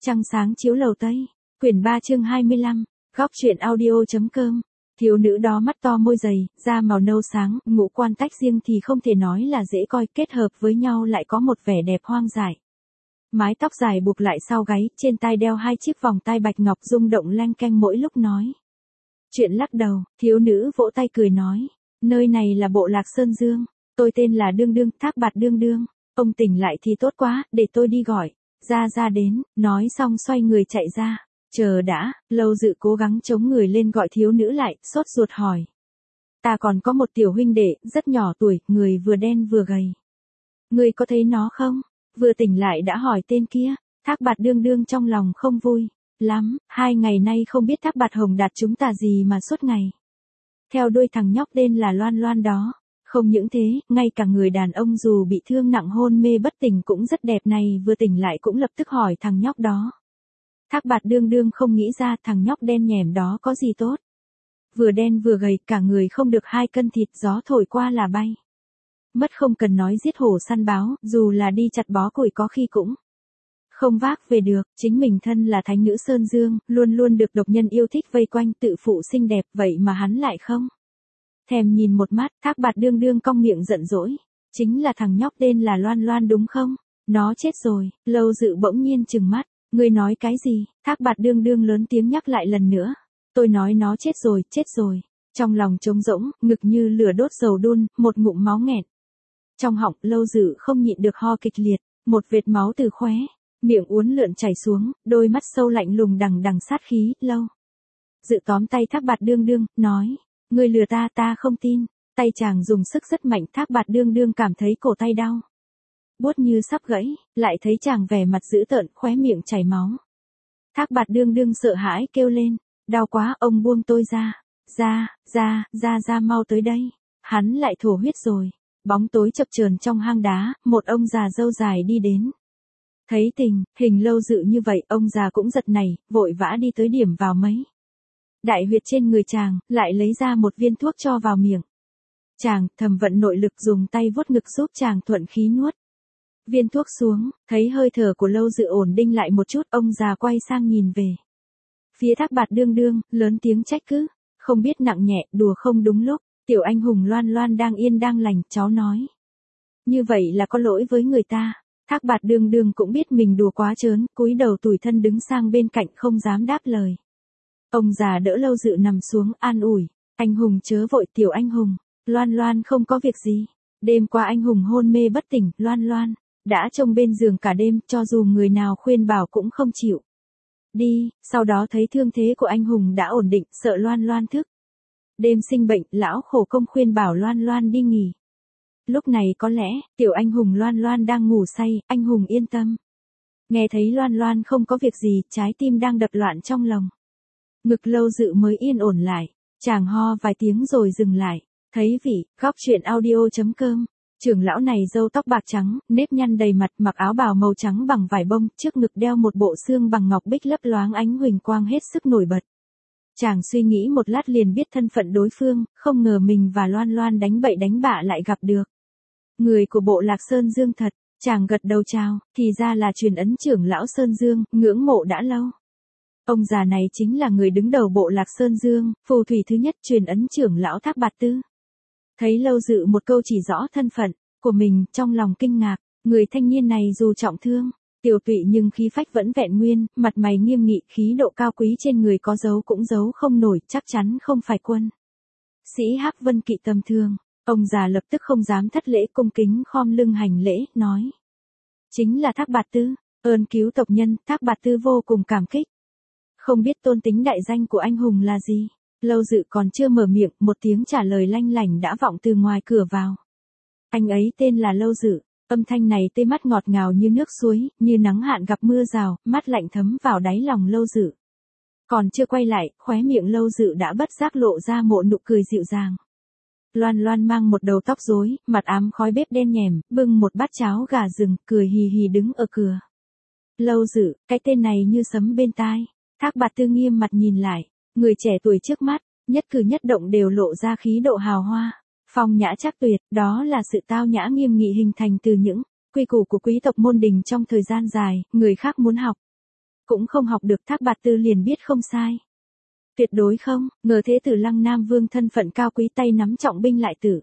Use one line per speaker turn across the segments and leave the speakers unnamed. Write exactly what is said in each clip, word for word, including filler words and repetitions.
Trăng sáng chiếu lầu Tây, quyển ba chương hai mươi lăm, góc truyện audio.com. Thiếu nữ đó mắt to môi dày, da màu nâu sáng, ngũ quan tách riêng thì không thể nói là dễ coi, kết hợp với nhau lại có một vẻ đẹp hoang dại. Mái tóc dài buộc lại sau gáy, trên tai đeo hai chiếc vòng tai bạch ngọc rung động leng keng mỗi lúc nói. Chuyện lắc đầu, thiếu nữ vỗ tay cười nói, nơi này là bộ Lạc Sơn Dương, tôi tên là Đương Đương, Thác Bạt Đương Đương, ông tỉnh lại thì tốt quá, để tôi đi gọi. Ra ra đến, nói xong xoay người chạy ra. Chờ đã, Lâu Dự cố gắng chống người lên gọi thiếu nữ lại, sốt ruột hỏi. Ta còn có một tiểu huynh đệ, rất nhỏ tuổi, người vừa đen vừa gầy. Ngươi có thấy nó không? Vừa tỉnh lại đã hỏi tên kia. Thác Bạt Đương Đương trong lòng không vui lắm, hai ngày nay không biết Thác Bạt Hồng Đạt chúng ta gì mà suốt ngày theo đuôi thằng nhóc tên là Loan Loan đó. Không những thế, ngay cả người đàn ông dù bị thương nặng hôn mê bất tỉnh cũng rất đẹp này vừa tỉnh lại cũng lập tức hỏi thằng nhóc đó. Thác Bạt Đương Đương không nghĩ ra thằng nhóc đen nhẻm đó có gì tốt. Vừa đen vừa gầy, cả người không được hai cân thịt, gió thổi qua là bay. Mất không cần nói giết hổ săn báo, dù là đi chặt bó củi có khi cũng không vác về được. Chính mình thân là thánh nữ Sơn Dương, luôn luôn được độc nhân yêu thích vây quanh, tự phụ xinh đẹp, vậy mà hắn lại không thèm nhìn một mắt. Thác Bạt Đương Đương cong miệng giận dỗi. Chính là thằng nhóc tên là Loan Loan đúng không? Nó chết rồi. Lâu Dự bỗng nhiên trừng mắt. Ngươi nói cái gì? Thác Bạt Đương Đương lớn tiếng nhắc lại lần nữa. Tôi nói nó chết rồi, chết rồi. Trong lòng trống rỗng, ngực như lửa đốt dầu đun, một ngụm máu nghẹn. Trong họng, Lâu Dự không nhịn được ho kịch liệt, một vệt máu từ khóe miệng uốn lượn chảy xuống, đôi mắt sâu lạnh lùng đằng đằng sát khí. Lâu Dự tóm tay Thác Bạt Đương Đương, nói. Ngươi lừa ta, ta không tin. Tay chàng dùng sức rất mạnh, Thác Bạt Đương Đương cảm thấy cổ tay đau buốt như sắp gãy, lại thấy chàng vẻ mặt dữ tợn, khóe miệng chảy máu. Thác Bạt Đương Đương sợ hãi kêu lên, đau quá, ông buông tôi ra. Ra, ra, ra ra mau tới đây. Hắn lại thổ huyết rồi. Bóng tối chập chờn trong hang đá, một ông già râu dài đi đến. Thấy tình hình Lâu Dự như vậy, ông già cũng giật nảy, vội vã đi tới điểm vào mấy đại huyệt trên người chàng, lại lấy ra một viên thuốc cho vào miệng. Chàng thầm vận nội lực dùng tay vuốt ngực giúp chàng thuận khí nuốt viên thuốc xuống. Thấy hơi thở của Lâu Dự ổn định lại một chút, ông già quay sang nhìn về phía Thác Bạt Đương Đương, lớn tiếng trách cứ. Không biết nặng nhẹ, đùa không đúng lúc. Tiểu anh hùng Loan Loan đang yên đang lành, cháu nói như vậy là có lỗi với người ta. Thác Bạt Đương Đương cũng biết mình đùa quá trớn, cúi đầu tủi thân đứng sang bên cạnh không dám đáp lời. Ông già đỡ Lâu Dự nằm xuống, an ủi. Anh hùng chớ vội, tiểu anh hùng. Loan Loan không có việc gì. Đêm qua anh hùng hôn mê bất tỉnh, Loan Loan đã trông bên giường cả đêm, cho dù người nào khuyên bảo cũng không chịu đi. Sau đó thấy thương thế của anh hùng đã ổn định, sợ Loan Loan thức đêm sinh bệnh, lão khổ công khuyên bảo Loan Loan đi nghỉ. Lúc này có lẽ, tiểu anh hùng Loan Loan đang ngủ say, anh hùng yên tâm. Nghe thấy Loan Loan không có việc gì, trái tim đang đập loạn trong lòng. Ngực Lâu Dự mới yên ổn lại. Chàng ho vài tiếng rồi dừng lại. Thấy vị, góc truyện audio.com. Trưởng lão này râu tóc bạc trắng, nếp nhăn đầy mặt, mặc áo bào màu trắng bằng vải bông, trước ngực đeo một bộ xương bằng ngọc bích lấp loáng ánh huỳnh quang hết sức nổi bật. Chàng suy nghĩ một lát liền biết thân phận đối phương, không ngờ mình và Loan Loan đánh bậy đánh bạ lại gặp được người của bộ Lạc Sơn Dương thật. Chàng gật đầu chào, thì ra là truyền ấn trưởng lão Sơn Dương, ngưỡng mộ đã lâu. Ông già này chính là người đứng đầu bộ Lạc Sơn Dương, phù thủy thứ nhất truyền ấn trưởng lão Thác Bạt Tư. Thấy Lâu Dự một câu chỉ rõ thân phận của mình, trong lòng kinh ngạc. Người thanh niên này dù trọng thương, tiểu tụy nhưng khí phách vẫn vẹn nguyên, mặt mày nghiêm nghị, khí độ cao quý trên người có dấu cũng giấu không nổi, chắc chắn không phải quân sĩ Hắc Vân Kỵ tầm thường. Ông già lập tức không dám thất lễ, cung kính khom lưng hành lễ, nói. Chính là Thác Bạt Tư, ơn cứu tộc nhân. Thác Bạt Tư vô cùng cảm kích. Không biết tôn tính đại danh của anh hùng là gì? Lâu Dự còn chưa mở miệng, một tiếng trả lời lanh lảnh đã vọng từ ngoài cửa vào. Anh ấy tên là Lâu Dự. Âm thanh này tê mắt ngọt ngào như nước suối, như nắng hạn gặp mưa rào, mát lạnh thấm vào đáy lòng Lâu Dự. Còn chưa quay lại, khóe miệng Lâu Dự đã bất giác lộ ra một nụ cười dịu dàng. Loan Loan mang một đầu tóc rối, mặt ám khói bếp đen nhèm, bưng một bát cháo gà rừng, cười hì hì đứng ở cửa. Lâu Dự, cái tên này như sấm bên tai. Thác Bạt Tư nghiêm mặt nhìn lại, người trẻ tuổi trước mắt, nhất cử nhất động đều lộ ra khí độ hào hoa, phong nhã chắc tuyệt. Đó là sự tao nhã nghiêm nghị hình thành từ những quy củ của quý tộc môn đình trong thời gian dài, người khác muốn học Cũng không học được, Thác Bạt Tư liền biết không sai. Tuyệt đối không, ngờ thế tử Lăng Nam Vương thân phận cao quý tay nắm trọng binh lại tử.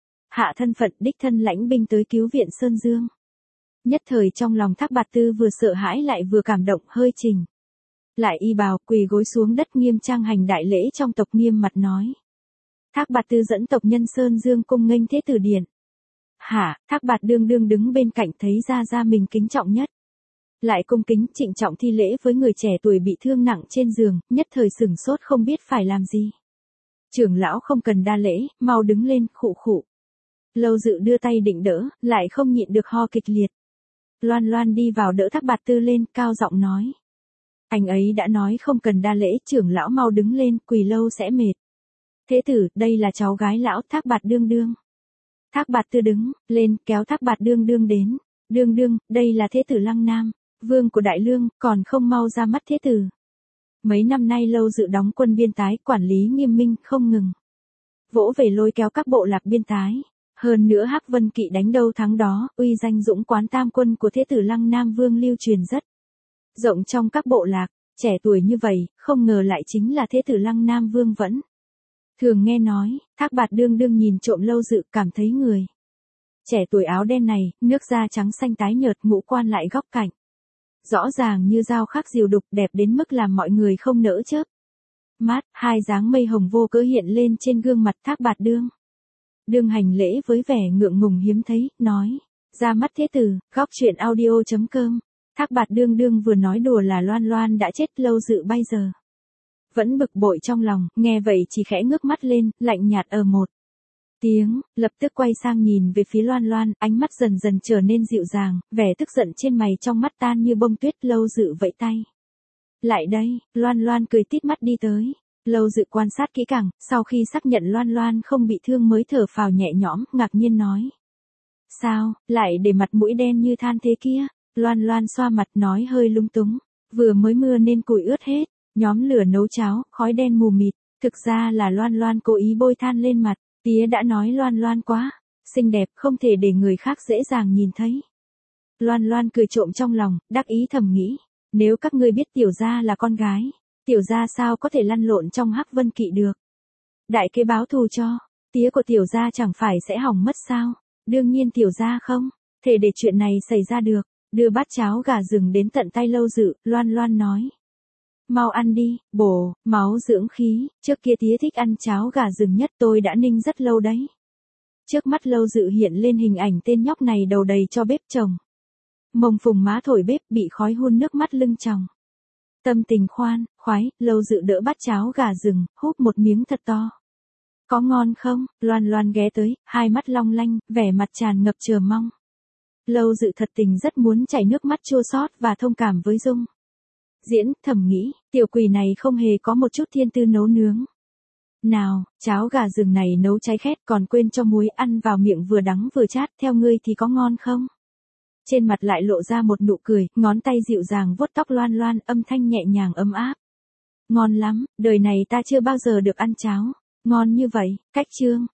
Hạ thân phận đích thân lãnh binh tới cứu viện Sơn Dương. Nhất thời trong lòng Thác Bạt Tư vừa sợ hãi lại vừa cảm động, hơi chỉnh lại y bào, quỳ gối xuống đất nghiêm trang hành đại lễ trong tộc, nghiêm mặt nói. Thác Bạt Tư dẫn tộc nhân Sơn Dương cung nghênh thế tử điện. Hả, Thác Bạt đương đương đứng bên cạnh thấy ra ra mình kính trọng nhất. Lại cung kính trịnh trọng thi lễ với người trẻ tuổi bị thương nặng trên giường, nhất thời sửng sốt không biết phải làm gì. Trưởng lão không cần đa lễ, mau đứng lên, khụ khụ. Lâu Dự đưa tay định đỡ, lại không nhịn được ho kịch liệt. Loan Loan đi vào đỡ Thác Bạt Tư lên, cao giọng nói. Anh ấy đã nói không cần đa lễ, trưởng lão mau đứng lên, quỳ lâu sẽ mệt. Thế tử, đây là cháu gái lão, Thác Bạt đương đương. Thác Bạt Tư đứng lên, kéo Thác Bạt đương đương đến. Đương đương, đây là thế tử Lăng Nam, vương của Đại Lương, còn không mau ra mắt thế tử. Mấy năm nay Lâu Dự đóng quân biên tái, quản lý nghiêm minh, không ngừng. Vỗ về lôi kéo các bộ lạc biên tái. Hơn nữa Hắc Vân Kỵ đánh đâu thắng đó, uy danh dũng quán tam quân của thế tử Lăng Nam Vương lưu truyền rất rộng trong các bộ lạc. Trẻ tuổi như vậy, không ngờ lại chính là thế tử Lăng Nam Vương vẫn thường nghe nói. Thác Bạt đương đương nhìn trộm Lâu Dự, cảm thấy người trẻ tuổi áo đen này, nước da trắng xanh tái nhợt, ngũ quan lại góc cạnh rõ ràng như dao khắc diều đục, đẹp đến mức làm mọi người không nỡ chớp mắt. Hai dáng mây hồng vô cớ hiện lên trên gương mặt Thác Bạt đương đương hành lễ với vẻ ngượng ngùng hiếm thấy, nói. Ra mắt thế tử, góc truyện audio chấm com. Thác Bạt đương đương vừa nói đùa là Loan Loan đã chết. Lâu Dự bây giờ vẫn bực bội trong lòng, nghe vậy chỉ khẽ ngước mắt lên, lạnh nhạt ở một tiếng, lập tức quay sang nhìn về phía Loan Loan, ánh mắt dần dần trở nên dịu dàng, vẻ tức giận trên mày trong mắt tan như bông tuyết. Lâu Dự vẫy tay. Lại đây, Loan Loan cười tít mắt đi tới. Lâu Dự quan sát kỹ càng, sau khi xác nhận Loan Loan không bị thương mới thở phào nhẹ nhõm, ngạc nhiên nói. Sao, lại để mặt mũi đen như than thế kia? Loan Loan xoa mặt nói hơi lung túng. Vừa mới mưa nên củi ướt hết, nhóm lửa nấu cháo, khói đen mù mịt. Thực ra là Loan Loan cố ý bôi than lên mặt. Tía đã nói Loan Loan quá xinh đẹp, không thể để người khác dễ dàng nhìn thấy. Loan Loan cười trộm trong lòng, đắc ý thầm nghĩ. Nếu các ngươi biết tiểu gia là con gái, tiểu gia sao có thể lăn lộn trong Hắc Vân Kỵ được. Đại kế báo thù cho, tía của tiểu gia chẳng phải sẽ hỏng mất sao. Đương nhiên tiểu gia không thể để chuyện này xảy ra được. Đưa bát cháo gà rừng đến tận tay Lâu Dự, Loan Loan nói. Mau ăn đi, bổ, máu dưỡng khí, trước kia tía thích ăn cháo gà rừng nhất, tôi đã ninh rất lâu đấy. Trước mắt Lâu Dự hiện lên hình ảnh tên nhóc này đầu đầy cho bếp chồng. Mông phùng má thổi bếp, bị khói hun nước mắt lưng tròng. Tâm tình khoan, khoái, Lâu Dự đỡ bát cháo gà rừng, húp một miếng thật to. Có ngon không? Loan Loan ghé tới, hai mắt long lanh, vẻ mặt tràn ngập chờ mong. Lâu Dự thật tình rất muốn chảy nước mắt chua xót và thông cảm với Dung Diễn, thầm nghĩ, tiểu quỷ này không hề có một chút thiên tư nấu nướng. Nào, cháo gà rừng này nấu cháy khét còn quên cho muối, ăn vào miệng vừa đắng vừa chát, theo ngươi thì có ngon không? Trên mặt lại lộ ra một nụ cười, ngón tay dịu dàng vuốt tóc Loan Loan, âm thanh nhẹ nhàng ấm áp. Ngon lắm, đời này ta chưa bao giờ được ăn cháo ngon như vậy. Cách chương